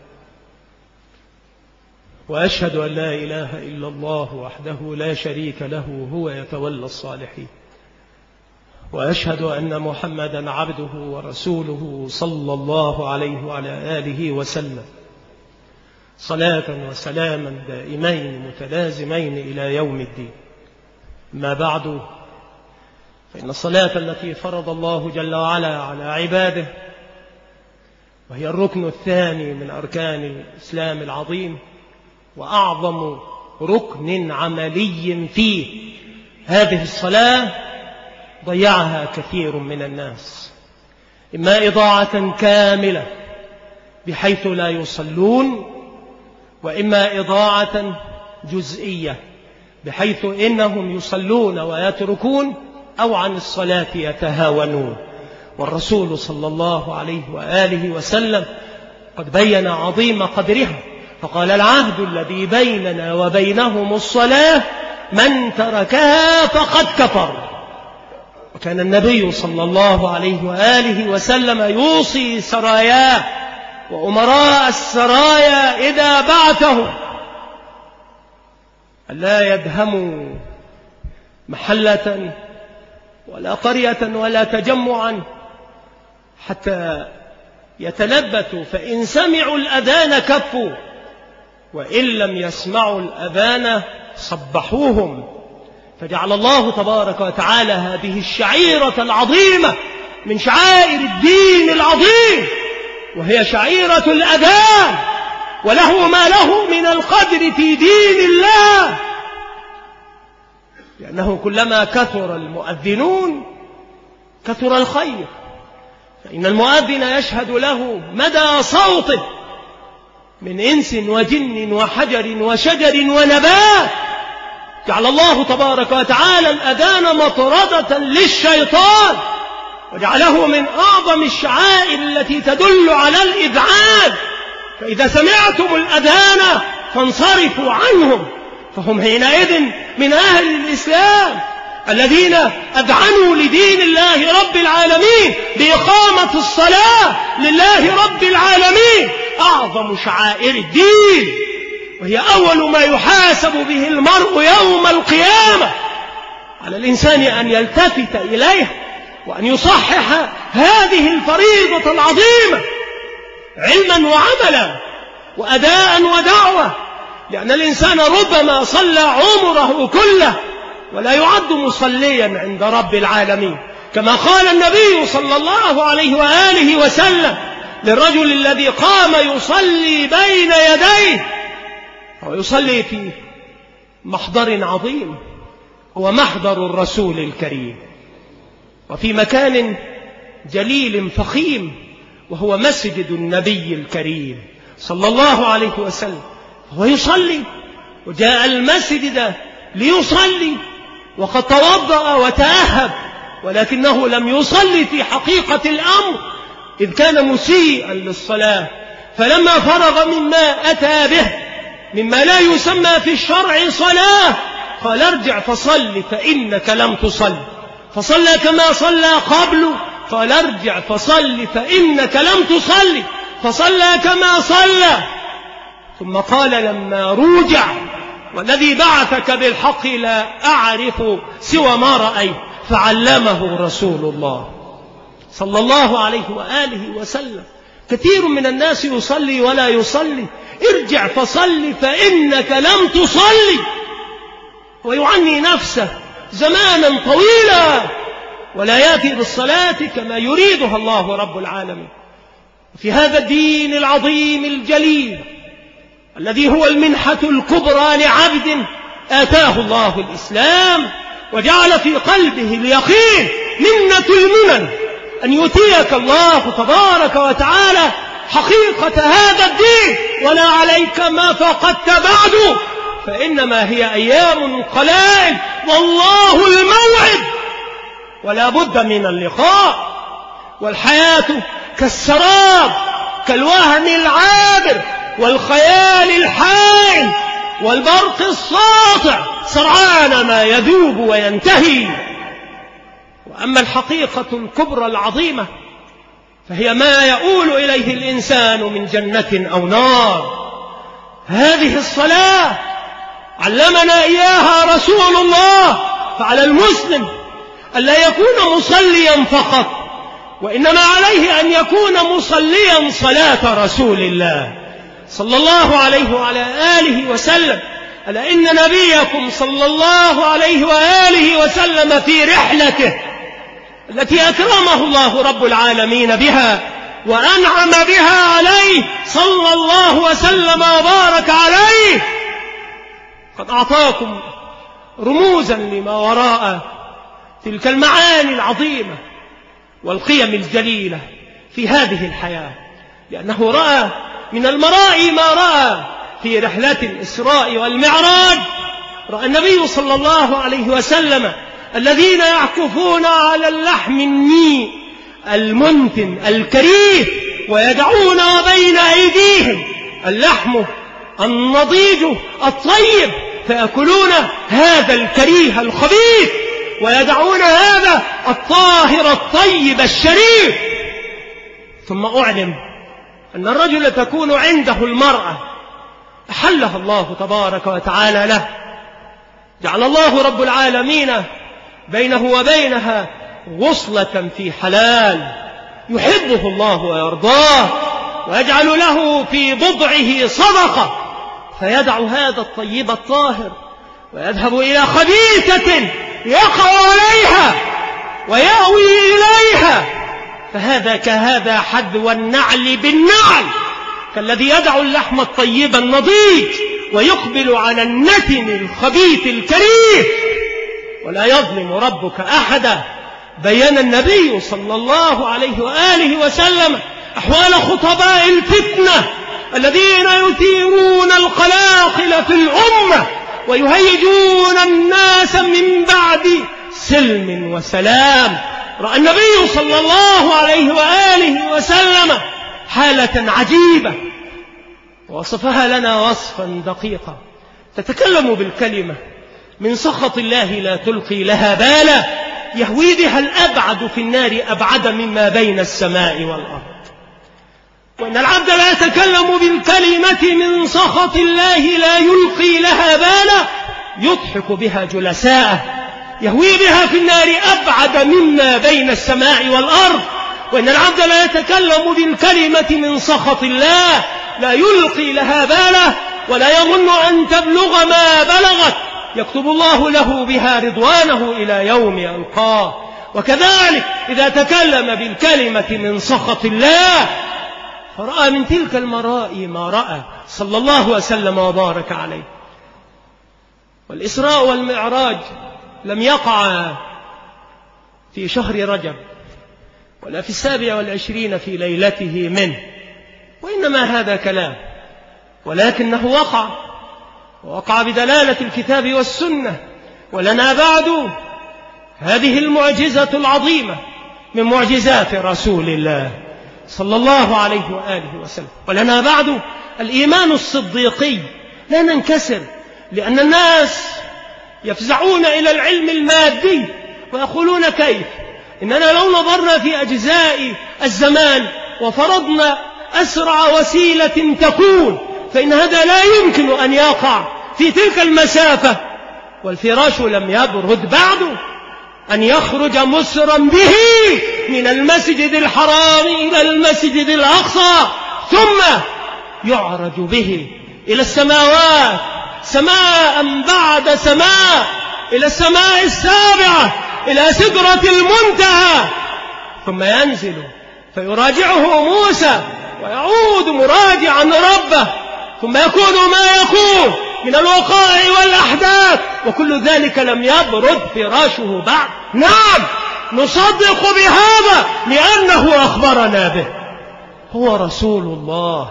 وأشهد أن لا إله إلا الله وحده لا شريك له هو يتولى الصالحين، وأشهد أن محمدا عبده ورسوله صلى الله عليه وعلى آله وسلم، صلاة وسلاما دائمين متلازمين إلى يوم الدين. ما بعد، فإن الصلاة التي فرض الله جل وعلا على عباده، وهي الركن الثاني من أركان الإسلام العظيم وأعظم ركن عملي فيه، هذه الصلاة ضيعها كثير من الناس، إما إضاعة كاملة بحيث لا يصلون، وإما إضاعة جزئية بحيث إنهم يصلون ويتركون، أو عن الصلاة يتهاونون. والرسول صلى الله عليه وآله وسلم قد بين عظيم قدرها، فقال: العهد الذي بيننا وبينهم الصلاة، من تركها فقد كفر. وكان النبي صلى الله عليه وآله وسلم يوصي سراياه وأمراء السرايا إذا بعثه ألا يدهموا محلة ولا قرية ولا تجمعا حتى يتلبثوا، فإن سمعوا الأذان كفوا، وإن لم يسمعوا الأذان صبحوهم. فجعل الله تبارك وتعالى هذه الشعيرة العظيمة من شعائر الدين العظيم، وهي شعيرة الأذان، وله ما له من القدر في دين الله، لأنه كلما كثر المؤذنون كثر الخير، فإن المؤذن يشهد له مدى صوته من إنس وجن وحجر وشجر ونبات. جعل الله تبارك وتعالى الأذان مطردة للشيطان، وجعله من أعظم الشعائر التي تدل على الإذعان. فإذا سمعتم الأذان فانصرفوا عنهم، فهم حينئذ من أهل الإسلام الذين أذعنوا لدين الله رب العالمين بإقامة الصلاة لله رب العالمين، أعظم شعائر الدين، وهي أول ما يحاسب به المرء يوم القيامة. على الإنسان أن يلتفت إليها وأن يصحح هذه الفريضة العظيمة علما وعملا وأداء ودعوة، لأن الإنسان ربما صلى عمره كله ولا يعد مصليا عند رب العالمين، كما قال النبي صلى الله عليه وآله وسلم للرجل الذي قام يصلي بين يديه، ويصلي في محضر عظيم هو محضر الرسول الكريم، وفي مكان جليل فخيم وهو مسجد النبي الكريم صلى الله عليه وسلم، هو يصلي وجاء المسجد ليصلي وقد توضأ وتأهب، ولكنه لم يصلي في حقيقة الأمر، إذ كان مسيئا للصلاة. فلما فرغ مما أتى به مما لا يسمى في الشرع صلاة قال: ارجع فصل فإنك لم تصل. فصلى كما صلى قبل، قال: ارجع فصل فإنك لم تصل. فصلى كما صلى، ثم قال لما رجع: والذي بعثك بالحق لا أعرف سوى ما رأيت. فعلمه رسول الله صلى الله عليه وآله وسلم. كثير من الناس يصلي ولا يصلي، ارجع فصل فإنك لم تصلي، ويعني نفسه زمانا طويلا ولا يأتي بالصلاة كما يريدها الله رب العالمين. في هذا الدين العظيم الجليل الذي هو المنحة الكبرى لعبد آتاه الله الإسلام وجعل في قلبه اليقين، منة المنن أن يؤتيك الله تبارك وتعالى حقيقة هذا الدين، ولا عليك ما فقدت بعد، فإنما هي أيام قلائل والله الموعد، ولا بد من اللقاء. والحياة كالسراب، كالوهم العابر والخيال الحائل والبرق الساطع، سرعان ما يذوب وينتهي. وأما الحقيقة الكبرى العظيمة فهي ما يؤول إليه الإنسان من جنة أو نار. هذه الصلاة علمنا إياها رسول الله، فعلى المسلم ألا يكون مصليا فقط، وإنما عليه أن يكون مصليا صلاة رسول الله صلى الله عليه وعلى آله وسلم. ألا إن نبيكم صلى الله عليه وآله وسلم في رحلته التي أكرمه الله رب العالمين بها وأنعم بها عليه صلى الله وسلم وبارك عليه، قد أعطاكم رموزا لما وراء تلك المعاني العظيمة والقيم الجليلة في هذه الحياة، لأنه رأى من المرائي ما رأى في رحلة الإسراء والمعراج. رأى النبي صلى الله عليه وسلم الذين يعكفون على اللحم الني المنتن الكريه، ويدعون بين أيديهم اللحم النضيج الطيب فيأكلون هذا الكريه الخبيث، ويدعون هذا الطاهر الطيب الشريف. ثم أعلم أن الرجل تكون عنده المرأة أحلها الله تبارك وتعالى له، جعل الله رب العالمين بينه وبينها وصلة في حلال يحبه الله ويرضاه، ويجعل له في بضعه صدقة، فيدع هذا الطيب الطاهر ويذهب إلى خبيثة يقع عليها ويأوي إليها، فهذا كهذا حذو النعل بالنعل، كالذي يدع اللحم الطيب النضيج ويقبل على النتن الخبيث الكريه. ولا يظلم ربك أحدا. بيّن النبي صلى الله عليه وآله وسلم أحوال خطباء الفتنة الذين يثيرون القلاقل في الأمة ويهيجون الناس من بعد سلم وسلام. رأى النبي صلى الله عليه وآله وسلم حالة عجيبة وصفها لنا وصفا دقيقا، تتكلم بالكلمة من سخط الله لا تلقي لها بالا، يهوي بها الأبعد في النار أبعد مما بين السماء والأرض. وإن العبد لا يتكلم بالكلمة من سخط الله لا يلقي لها بالا يضحك بها جلساءه، يهوي بها في النار أبعد مما بين السماء والأرض. وإن العبد لا يتكلم بالكلمة من سخط الله لا يلقي لها بالا ولا يظن أن تبلغ ما بلغت، يكتب الله له بها رضوانه إلى يوم يلقاه. وكذلك إذا تكلم بالكلمة من سخط الله فرأى من تلك المرائي ما رأى صلى الله وسلم وبارك عليه. والإسراء والمعراج لم يقع في شهر رجب ولا في السابع والعشرين في ليلته منه، وإنما هذا كلام، ولكنه وقع ووقع بدلالة الكتاب والسنة. ولنا بعد هذه المعجزة العظيمة من معجزات رسول الله صلى الله عليه وآله وسلم. ولنا بعد الإيمان الصديقي، لا ننكسر، لأن الناس يفزعون إلى العلم المادي ويقولون كيف إننا لو نظرنا في أجزاء الزمان وفرضنا أسرع وسيلة تكون فإن هذا لا يمكن أن يقع في تلك المسافة، والفراش لم يبرد بعد، أن يخرج مسرا به من المسجد الحرام إلى المسجد الأقصى ثم يعرج به إلى السماوات سماء بعد سماء، إلى السماء السابعة، إلى سدرة المنتهى، ثم ينزل فيراجعه موسى ويعود مراجعا ربه، ثم يكون ما يكون من الوقائع والأحداث، وكل ذلك لم يبرد فراشه بعد. نعم نصدق بهذا لأنه أخبرنا به، هو رسول الله،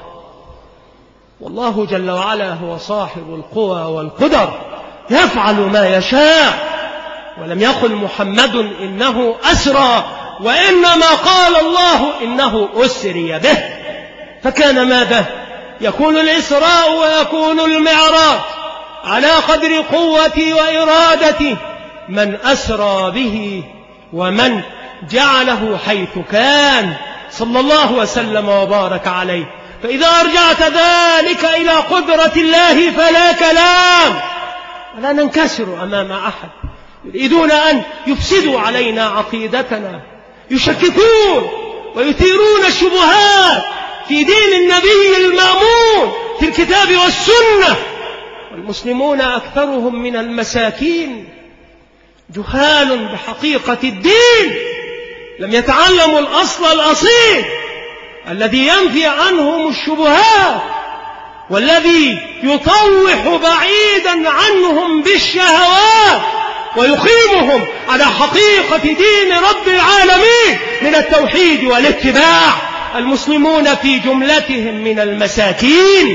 والله جل وعلا هو صاحب القوى والقدر يفعل ما يشاء. ولم يقل محمد إنه أسرى، وإنما قال الله إنه أسري به. فكان ماذا؟ يكون الإسراء ويكون المعراج على قدر قوة وإرادة من أسرى به ومن جعله حيث كان صلى الله وسلم وبارك عليه. فإذا أرجعت ذلك إلى قدرة الله فلا كلام، ولا ننكسر أمام أحد يريدون أن يفسدوا علينا عقيدتنا، يشككون ويثيرون الشبهات في دين النبي المأمون في الكتاب والسنة. والمسلمون أكثرهم من المساكين جهال بحقيقة الدين، لم يتعلموا الأصل الأصيل الذي ينفي عنهم الشبهات والذي يطوح بعيدا عنهم بالشهوات ويقيمهم على حقيقة دين رب العالمين من التوحيد والاتباع. المسلمون في جملتهم من المساكين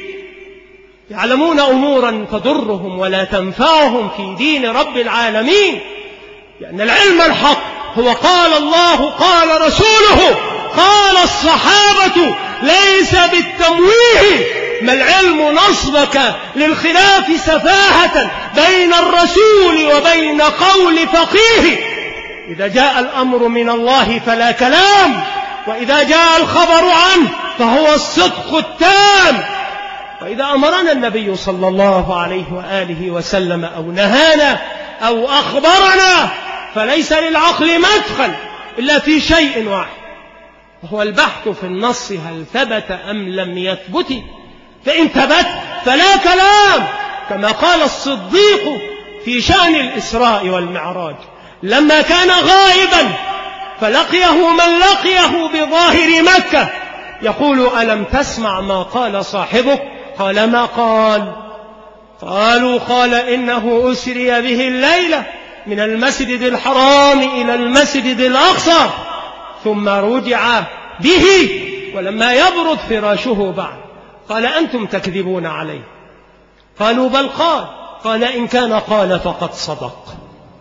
يعلمون أمورا تضرهم ولا تنفعهم في دين رب العالمين، لأن العلم الحق هو قال الله قال رسوله قال الصحابة، ليس بالتمويه. ما العلم نصبك للخلاف سفاهة بين الرسول وبين قول فقيه؟ إذا جاء الأمر من الله فلا كلام، وإذا جاء الخبر عنه فهو الصدق التام. وإذا أمرنا النبي صلى الله عليه وآله وسلم أو نهانا أو أخبرنا فليس للعقل مدخل إلا في شيء واحد، وهو البحث في النص هل ثبت أم لم يثبت. فإن ثبت فلا كلام، كما قال الصديق في شأن الإسراء والمعراج لما كان غائبا فلقيه من لقيه بظاهر مكة يقول: ألم تسمع ما قال صاحبك؟ قال: ما قال؟ قالوا: قال إنه أسري به الليلة من المسجد الحرام إلى المسجد الأقصى ثم رجع به ولما يبرد فراشه بعد. قال: أنتم تكذبون عليه. قالوا: بل قال. قال: إن كان قال فقد صدق،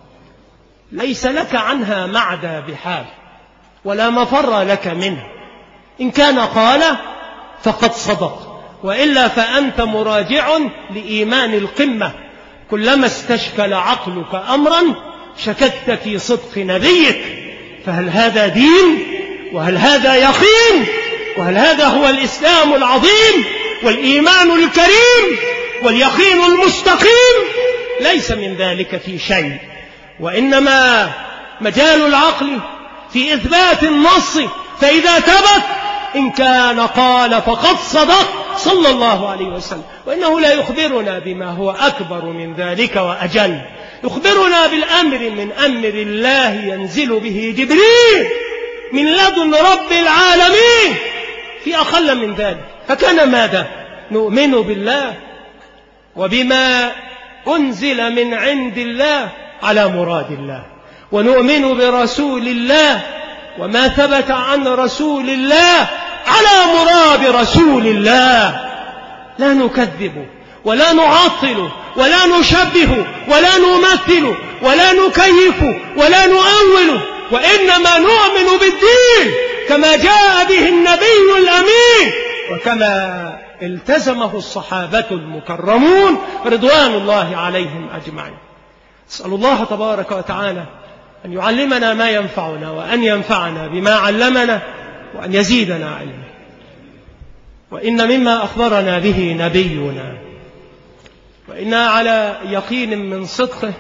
ليس لك عنها معدى بحال ولا مفر لك منه. إن كان قال فقد صدق، وإلا فأنت مراجع لإيمان القمة. كلما استشكل عقلك أمرا شككت في صدق نبيك، فهل هذا دين؟ وهل هذا يقين؟ وهل هذا هو الإسلام العظيم والإيمان الكريم واليقين المستقيم؟ ليس من ذلك في شيء، وإنما مجال العقل في إثبات النص، فإذا ثبت إن كان قال فقد صدق صلى الله عليه وسلم. وإنه لا يخبرنا بما هو أكبر من ذلك وأجل، يخبرنا بالأمر من أمر الله ينزل به جبريل من لدن رب العالمين في أقل من ذلك. فكان ماذا؟ نؤمن بالله وبما أنزل من عند الله على مراد الله، ونؤمن برسول الله وما ثبت عن رسول الله على مراد رسول الله. لا نكذب ولا نعطل ولا نشبه ولا نمثل ولا نكيف ولا نؤول، وإنما نؤمن بالدين كما جاء به النبي الأمين وكما التزمه الصحابة المكرمون رضوان الله عليهم أجمعين. أسأل الله تبارك وتعالى أن يعلمنا ما ينفعنا وأن ينفعنا بما علمنا وأن يزيدنا علما. وإن مما أخبرنا به نبينا وإنا على يقين من صدقه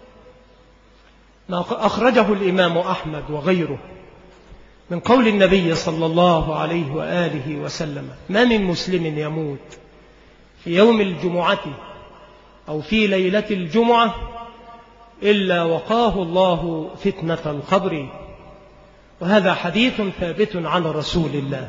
ما أخرجه الإمام أحمد وغيره من قول النبي صلى الله عليه وآله وسلم: ما من مسلم يموت في يوم الجمعة أو في ليلة الجمعة إلا وقاه الله فتنة القبر. وهذا حديث ثابت عن رسول الله،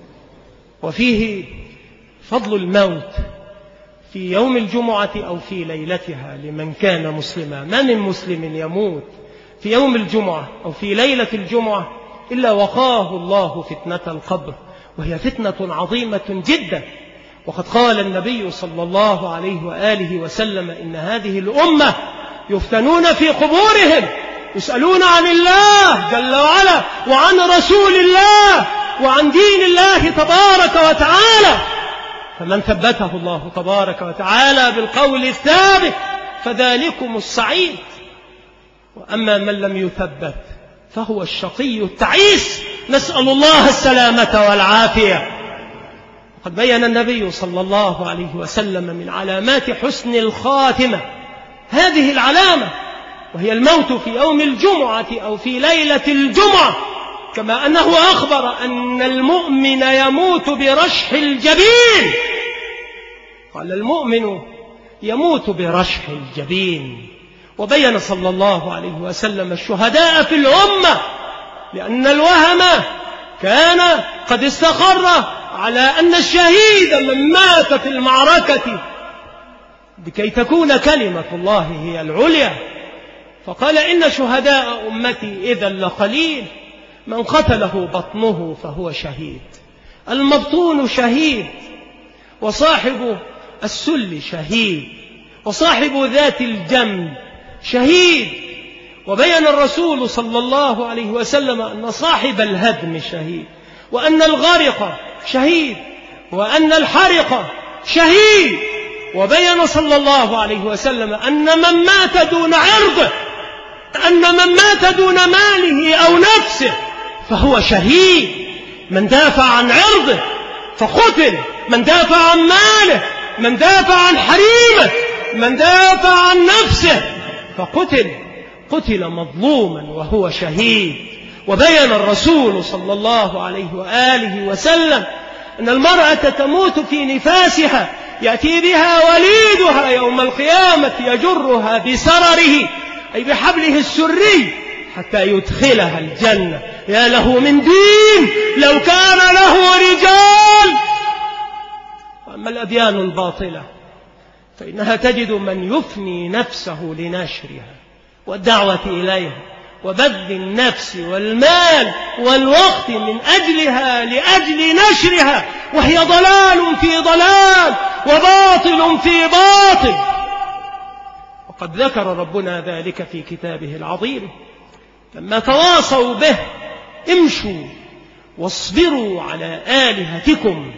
وفيه فضل الموت في يوم الجمعة أو في ليلتها لمن كان مسلما. ما من مسلم يموت في يوم الجمعة أو في ليلة الجمعة إلا وقاه الله فتنة القبر، وهي فتنة عظيمة جدا. وقد قال النبي صلى الله عليه وآله وسلم: إن هذه الأمة يفتنون في قبورهم، يسألون عن الله جل وعلا وعن رسول الله وعن دين الله تبارك وتعالى، فمن ثبته الله تبارك وتعالى بالقول الثابت فذلكم السعيد، وأما من لم يثبت فهو الشقي التعيس، نسأل الله السلامة والعافية. وقد بين النبي صلى الله عليه وسلم من علامات حسن الخاتمة هذه العلامة، وهي الموت في يوم الجمعة أو في ليلة الجمعة، كما أنه أخبر أن المؤمن يموت برشح الجبين. قال: المؤمن يموت برشح الجبين. وبين صلى الله عليه وسلم الشهداء في الأمة، لأن الوهم كان قد استقر على أن الشهيد من مات في المعركة لكي تكون كلمة الله هي العليا، فقال: إن شهداء أمتي إذا لقليل، من قتله بطنه فهو شهيد. المبطون شهيد، وصاحب السل شهيد، وصاحب ذات الجنب شهيد، وبين الرسول صلى الله عليه وسلم أن صاحب الهدم شهيد، وأن الغرق شهيد، وأن الحرق شهيد. وبين صلى الله عليه وسلم أن من مات دون عرضه، أن من مات دون ماله أو نفسه فهو شهيد. من دافع عن عرضه فقتل، من دافع عن ماله، من دافع عن حريمه، من دافع عن نفسه فقتل، قتل مظلوما وهو شهيد. وبين الرسول صلى الله عليه وآله وسلم أن المرأة تموت في نفاسها، يأتي بها وليدها يوم القيامة يجرها بسرره أي بحبله السري حتى يدخلها الجنة. يا له من دين لو كان له رجال. وأما الأديان الباطلة فإنها تجد من يفني نفسه لنشرها والدعوة إليها وبذل النفس والمال والوقت من أجلها لأجل نشرها، وهي ضلال في ضلال وباطل في باطل. وقد ذكر ربنا ذلك في كتابه العظيم لما تواصوا به: امشوا واصبروا على آلهتكم.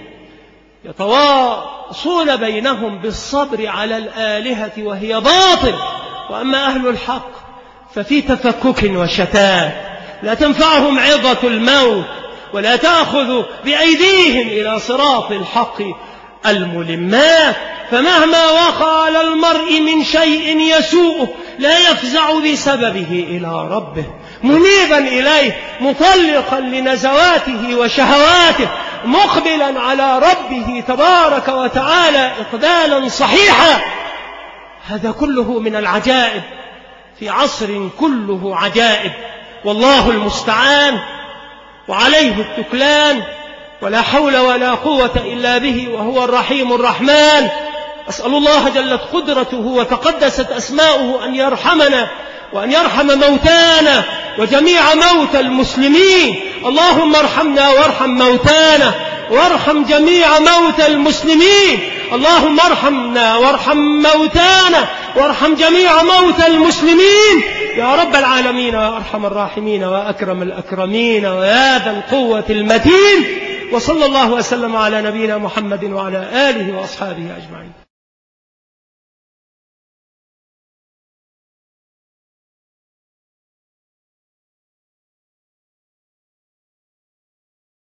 يتواصون بينهم بالصبر على الآلهة وهي باطل. وأما أهل الحق ففي تفكك وشتات، لا تنفعهم عظة الموت ولا تأخذ بأيديهم إلى صراط الحق الملمات. فمهما وقع على المرء من شيء يسوءه لا يفزع بسببه إلى ربه، منيبا إليه، مطلقا لنزواته وشهواته، مقبلا على ربه تبارك وتعالى إقبالا صحيحا. هذا كله من العجائب في عصر كله عجائب، والله المستعان وعليه التكلان، ولا حول ولا قوة إلا به، وهو الرحيم الرحمن. أسأل الله جلت قدرته وتقدست أسماؤه أن يرحمنا وأن يرحم موتانا وجميع موتى المسلمين. اللهم ارحمنا وارحم موتانا وارحم جميع موتى المسلمين. اللهم ارحمنا وارحم موتانا وارحم جميع موتى المسلمين يا رب العالمين ويا أرحم الراحمين وأكرم الأكرمين ويا ذا القوة المتين. وصلى الله وسلم على نبينا محمد وعلى آله وأصحابه أجمعين.